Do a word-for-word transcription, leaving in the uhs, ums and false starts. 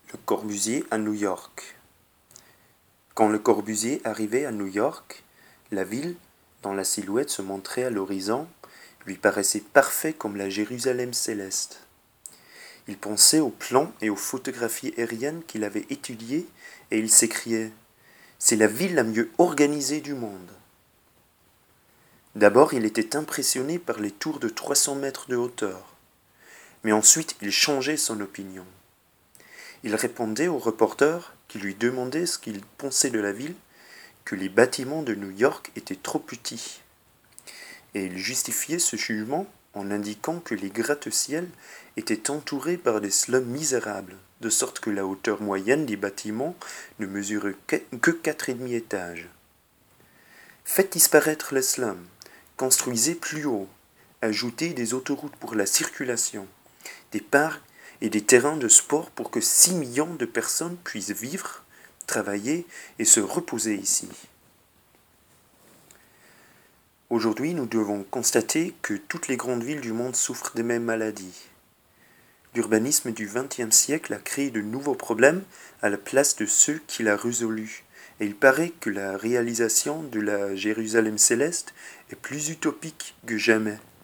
Le Corbusier à New York. Quand Le Corbusier arrivait à New York, la ville, dont la silhouette se montrait à l'horizon, lui paraissait parfaite comme la Jérusalem céleste. Il pensait aux plans et aux photographies aériennes qu'il avait étudiées et il s'écriait « C'est la ville la mieux organisée du monde ». D'abord, il était impressionné par les tours de trois cents mètres de hauteur, mais ensuite il changeait son opinion. Il répondait aux reporters qui lui demandaient ce qu'il pensait de la ville, que les bâtiments de New York étaient trop petits. Et il justifiait ce jugement en indiquant que les gratte-ciel étaient entourés par des slums misérables, de sorte que la hauteur moyenne des bâtiments ne mesurait que quatre et demi étages. Faites disparaître les slums, construisez plus haut, ajoutez des autoroutes pour la circulation, des parcs et des terrains de sport pour que six millions de personnes puissent vivre, travailler et se reposer ici. Aujourd'hui, nous devons constater que toutes les grandes villes du monde souffrent des mêmes maladies. L'urbanisme du vingtième siècle a créé de nouveaux problèmes à la place de ceux qu'il a résolus, et il paraît que la réalisation de la Jérusalem céleste est plus utopique que jamais.